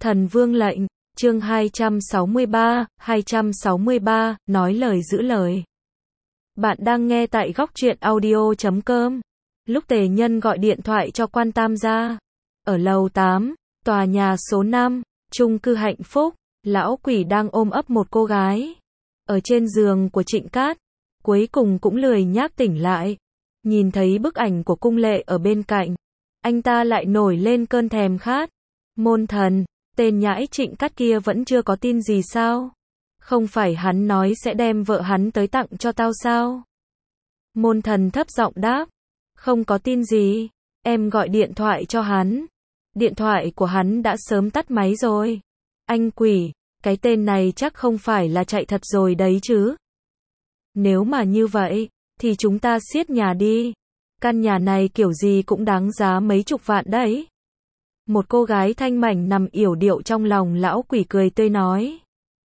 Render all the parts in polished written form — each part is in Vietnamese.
Thần Vương lệnh, chương 263, nói lời giữ lời. Bạn đang nghe tại góc truyện audio.com. Lúc Tề Nhân gọi điện thoại cho Quan Tam gia, ở lầu 8, tòa nhà số 5, chung cư Hạnh Phúc, lão quỷ đang ôm ấp một cô gái ở trên giường của Trịnh Cát, cuối cùng cũng lười nhác tỉnh lại. Nhìn thấy bức ảnh của cung lệ ở bên cạnh, anh ta lại nổi lên cơn thèm khát. Môn thần, tên nhãi Trịnh Cát kia vẫn chưa có tin gì sao? Không phải hắn nói sẽ đem vợ hắn tới tặng cho tao sao? Môn thần thấp giọng đáp, không có tin gì, em gọi điện thoại cho hắn. Điện thoại của hắn đã sớm tắt máy rồi. Anh quỷ, cái tên này chắc không phải là chạy thật rồi đấy chứ. Nếu mà như vậy, thì chúng ta xiết nhà đi. Căn nhà này kiểu gì cũng đáng giá mấy chục vạn đấy. Một cô gái thanh mảnh nằm yểu điệu trong lòng lão quỷ cười tươi nói.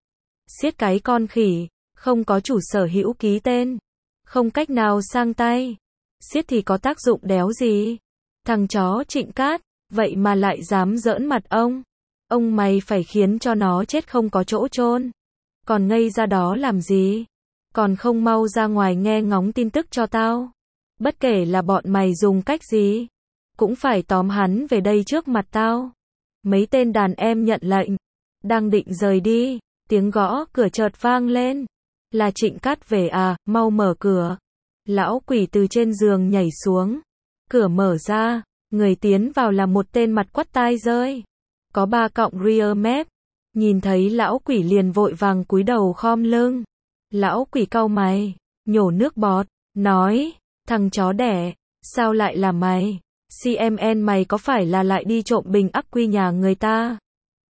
Xiết cái con khỉ, không có chủ sở hữu ký tên, không cách nào sang tay. Xiết thì có tác dụng đéo gì. Thằng chó Trịnh Cát, vậy mà lại dám giỡn mặt ông. Ông mày phải khiến cho nó chết không có chỗ chôn. Còn ngây ra đó làm gì? Còn không mau ra ngoài nghe ngóng tin tức cho tao. Bất kể là bọn mày dùng cách gì, cũng phải tóm hắn về đây trước mặt tao. Mấy tên đàn em nhận lệnh, đang định rời đi, tiếng gõ cửa chợt vang lên. Là Trịnh Cát về à, mau mở cửa. Lão quỷ từ trên giường nhảy xuống. Cửa mở ra, người tiến vào là một tên mặt quắt tai rơi, có 3 cọng rear mép. Nhìn thấy lão quỷ liền vội vàng cúi đầu khom lưng. Lão quỷ cau mày, nhổ nước bọt, nói, thằng chó đẻ, sao lại là mày? CMN mày có phải là lại đi trộm bình ắc quy nhà người ta?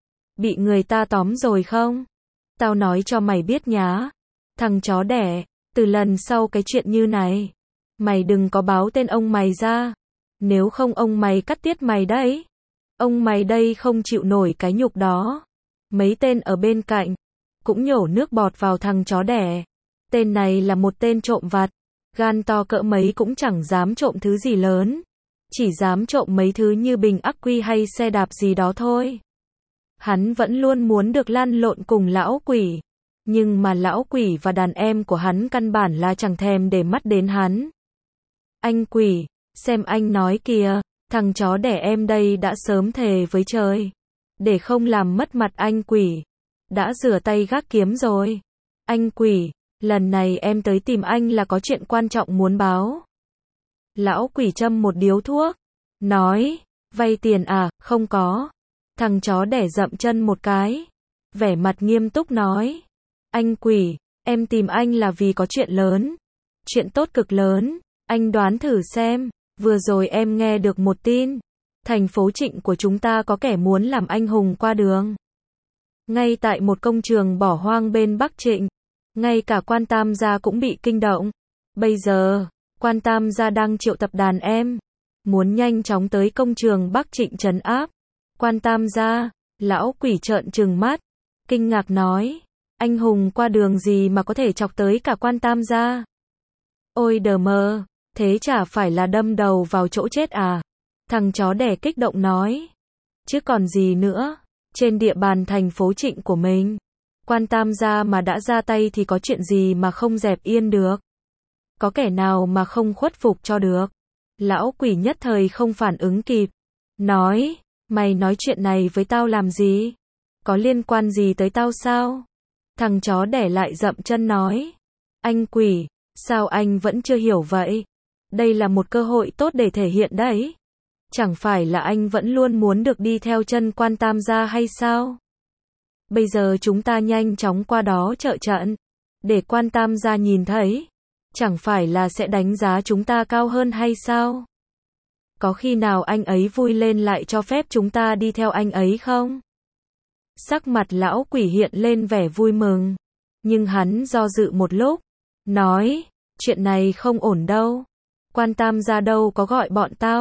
Bị người ta tóm rồi không? Tao nói cho mày biết nhá. Thằng chó đẻ, từ lần sau cái chuyện như này, mày đừng có báo tên ông mày ra. Nếu không ông mày cắt tiết mày đấy. Ông mày đây không chịu nổi cái nhục đó. Mấy tên ở bên cạnh cũng nhổ nước bọt vào thằng chó đẻ. Tên này là một tên trộm vặt, gan to cỡ mấy cũng chẳng dám trộm thứ gì lớn, chỉ dám trộm mấy thứ như bình ắc quy hay xe đạp gì đó thôi. Hắn vẫn luôn muốn được lăn lộn cùng lão quỷ, nhưng mà lão quỷ và đàn em của hắn căn bản là chẳng thèm để mắt đến hắn. Anh quỷ, xem anh nói kìa, thằng chó đẻ em đây đã sớm thề với trời, để không làm mất mặt anh quỷ, đã rửa tay gác kiếm rồi. Anh quỷ, lần này em tới tìm anh là có chuyện quan trọng muốn báo. Lão quỷ châm một điếu thuốc, nói, vay tiền à, không có. Thằng chó đẻ dậm chân một cái, vẻ mặt nghiêm túc nói, anh quỷ, em tìm anh là vì có chuyện lớn, chuyện tốt cực lớn. Anh đoán thử xem, vừa rồi em nghe được một tin, thành phố Trịnh của chúng ta có kẻ muốn làm anh hùng qua đường. Ngay tại một công trường bỏ hoang bên Bắc Trịnh, ngay cả Quan Tam gia cũng bị kinh động. Bây giờ, Quan Tam gia đang triệu tập đàn em, muốn nhanh chóng tới công trường Bắc Trịnh trấn áp. Quan Tam gia, lão quỷ trợn trừng mắt, kinh ngạc nói, anh hùng qua đường gì mà có thể chọc tới cả Quan Tam gia? Ôi đờ mờ, thế chả phải là đâm đầu vào chỗ chết à? Thằng chó đẻ kích động nói, chứ còn gì nữa, trên địa bàn thành phố Trịnh của mình, Quan Tam gia mà đã ra tay thì có chuyện gì mà không dẹp yên được? Có kẻ nào mà không khuất phục cho được? Lão quỷ nhất thời không phản ứng kịp, nói, mày nói chuyện này với tao làm gì? Có liên quan gì tới tao sao? Thằng chó đẻ lại dậm chân nói, anh quỷ, sao anh vẫn chưa hiểu vậy? Đây là một cơ hội tốt để thể hiện đấy. Chẳng phải là anh vẫn luôn muốn được đi theo chân Quan Tam gia hay sao? Bây giờ chúng ta nhanh chóng qua đó trợ trận, để Quan Tam gia nhìn thấy, chẳng phải là sẽ đánh giá chúng ta cao hơn hay sao? Có khi nào anh ấy vui lên lại cho phép chúng ta đi theo anh ấy không? Sắc mặt lão quỷ hiện lên vẻ vui mừng, nhưng hắn do dự một lúc, nói, chuyện này không ổn đâu. Quan Tam gia đâu có gọi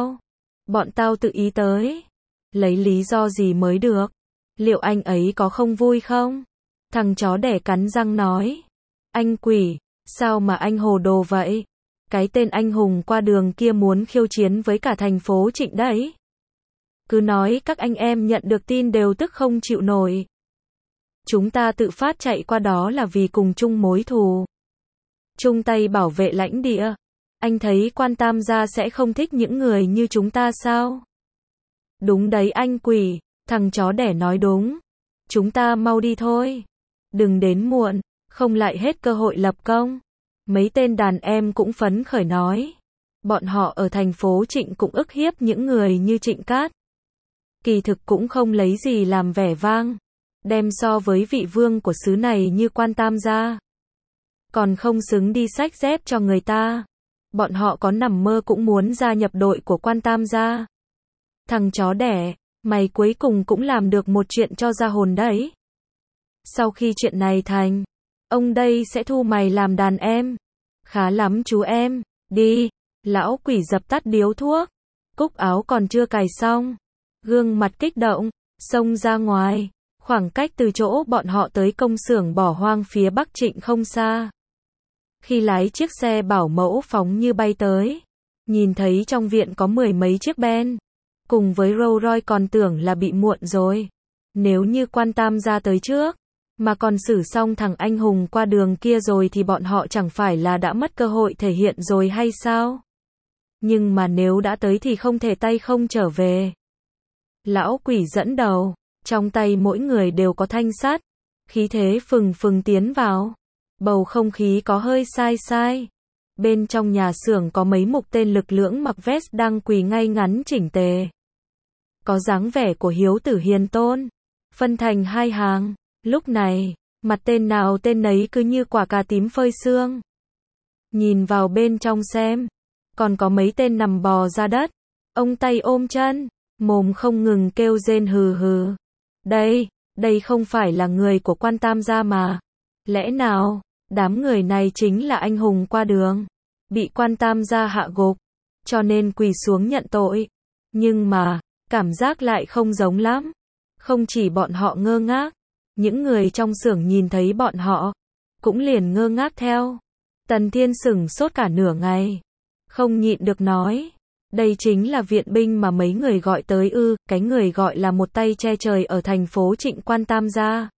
bọn tao tự ý tới. Lấy lý do gì mới được? Liệu anh ấy có không vui không? Thằng chó đẻ cắn răng nói, anh quỷ, sao mà anh hồ đồ vậy? Cái tên anh hùng qua đường kia muốn khiêu chiến với cả thành phố Trịnh đấy. Cứ nói các anh em nhận được tin đều tức không chịu nổi. Chúng ta tự phát chạy qua đó là vì cùng chung mối thù. Chung tay bảo vệ lãnh địa. Anh thấy quan Tam gia sẽ không thích những người như chúng ta sao? Đúng đấy anh Quỷ, thằng chó đẻ nói đúng. Chúng ta mau đi thôi. Đừng đến muộn, không lại hết cơ hội lập công. Mấy tên đàn em cũng phấn khởi nói. Bọn họ ở thành phố Trịnh cũng ức hiếp những người như Trịnh Cát. Kỳ thực cũng không lấy gì làm vẻ vang. Đem so với vị vương của xứ này như quan Tam gia. Còn không xứng đi xách dép cho người ta. Bọn họ có nằm mơ cũng muốn gia nhập đội của quan Tam gia. Thằng chó đẻ, mày cuối cùng cũng làm được một chuyện cho ra hồn đấy. Sau khi chuyện này thành, ông đây sẽ thu mày làm đàn em. Khá lắm chú em, đi. Lão Quỷ dập tắt điếu thuốc. Cúc áo còn chưa cài xong. Gương mặt kích động, xông ra ngoài. Khoảng cách từ chỗ bọn họ tới công xưởng bỏ hoang phía Bắc Trịnh không xa. Khi lái chiếc xe bảo mẫu phóng như bay tới, nhìn thấy trong viện có 10 mấy chiếc Ben, cùng với Rolls Royce còn tưởng là bị muộn rồi. Nếu như quan Tam gia tới trước, mà còn xử xong thằng anh hùng qua đường kia rồi thì bọn họ chẳng phải là đã mất cơ hội thể hiện rồi hay sao? Nhưng mà nếu đã tới thì không thể tay không trở về. Lão Quỷ dẫn đầu, trong tay mỗi người đều có thanh sắt, khí thế phừng phừng tiến vào. Bầu không khí có hơi sai sai. Bên trong nhà xưởng có mấy mục tên lực lưỡng mặc vest đang quỳ ngay ngắn chỉnh tề. Có dáng vẻ của hiếu tử hiền tôn. Phân thành hai hàng. Lúc này, mặt tên nào tên nấy cứ như quả cà tím phơi sương. Nhìn vào bên trong xem. Còn có mấy tên nằm bò ra đất. Ông tay ôm chân. Mồm không ngừng kêu rên hừ hừ. Đây không phải là người của quan Tam gia mà. Lẽ nào, đám người này chính là anh hùng qua đường. Bị quan Tam gia hạ gục. Cho nên quỳ xuống nhận tội. Nhưng mà, cảm giác lại không giống lắm. Không chỉ bọn họ ngơ ngác. Những người trong xưởng nhìn thấy bọn họ. Cũng liền ngơ ngác theo. Tần Thiên sửng sốt cả nửa ngày. Không nhịn được nói. Đây chính là viện binh mà mấy người gọi tới ư. Cái người gọi là một tay che trời ở thành phố Trịnh quan Tam gia.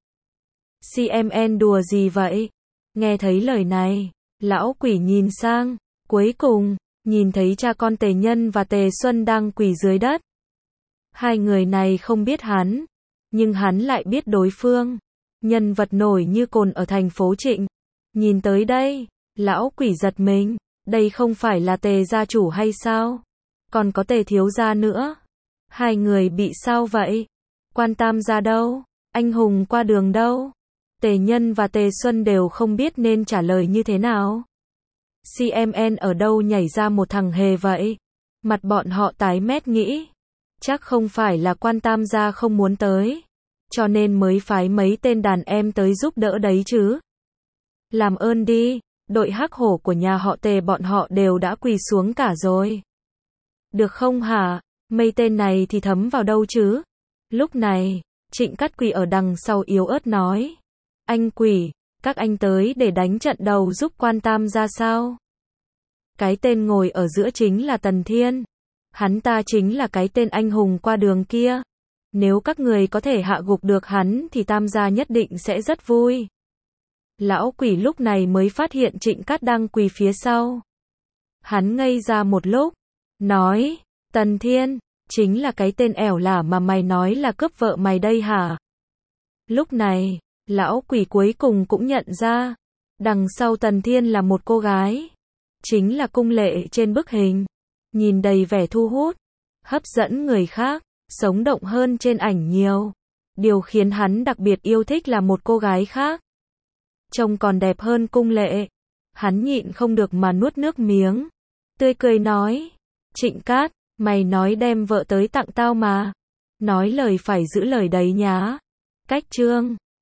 CMN đùa gì vậy? Nghe thấy lời này, Lão Quỷ nhìn sang, cuối cùng, nhìn thấy cha con Tề Nhân và Tề Xuân đang quỳ dưới đất. Hai người này không biết hắn, nhưng hắn lại biết đối phương. Nhân vật nổi như cồn ở thành phố Trịnh. Nhìn tới đây, Lão Quỷ giật mình, đây không phải là Tề gia chủ hay sao? Còn có Tề thiếu gia nữa. Hai người bị sao vậy? Quan Tam gia đâu? Anh hùng qua đường đâu? Tề Nhân và Tề Xuân đều không biết nên trả lời như thế nào. CMN ở đâu nhảy ra một thằng hề vậy? Mặt bọn họ tái mét nghĩ. Chắc không phải là quan Tam gia không muốn tới. Cho nên mới phái mấy tên đàn em tới giúp đỡ đấy chứ. Làm ơn đi, đội hắc hổ của nhà họ Tề bọn họ đều đã quỳ xuống cả rồi. Được không hả? Mấy tên này thì thấm vào đâu chứ? Lúc này, Trịnh Cát quỳ ở đằng sau yếu ớt nói. Anh Quỷ, các anh tới để đánh trận đầu giúp quan Tam gia sao? Cái tên ngồi ở giữa chính là Tần Thiên. Hắn ta chính là cái tên anh hùng qua đường kia. Nếu các người có thể hạ gục được hắn thì Tam gia nhất định sẽ rất vui. Lão Quỷ lúc này mới phát hiện Trịnh Cát đang quỳ phía sau. Hắn ngây ra một lúc, nói, Tần Thiên, chính là cái tên ẻo lả mà mày nói là cướp vợ mày đây hả? Lúc này, Lão Quỷ cuối cùng cũng nhận ra, đằng sau Tần Thiên là một cô gái. Chính là Cung Lệ trên bức hình. Nhìn đầy vẻ thu hút, hấp dẫn người khác, sống động hơn trên ảnh nhiều. Điều khiến hắn đặc biệt yêu thích là một cô gái khác. Trông còn đẹp hơn Cung Lệ. Hắn nhịn không được mà nuốt nước miếng. Tươi cười nói, Trịnh Cát, mày nói đem vợ tới tặng tao mà. Nói lời phải giữ lời đấy nhá. Cách chương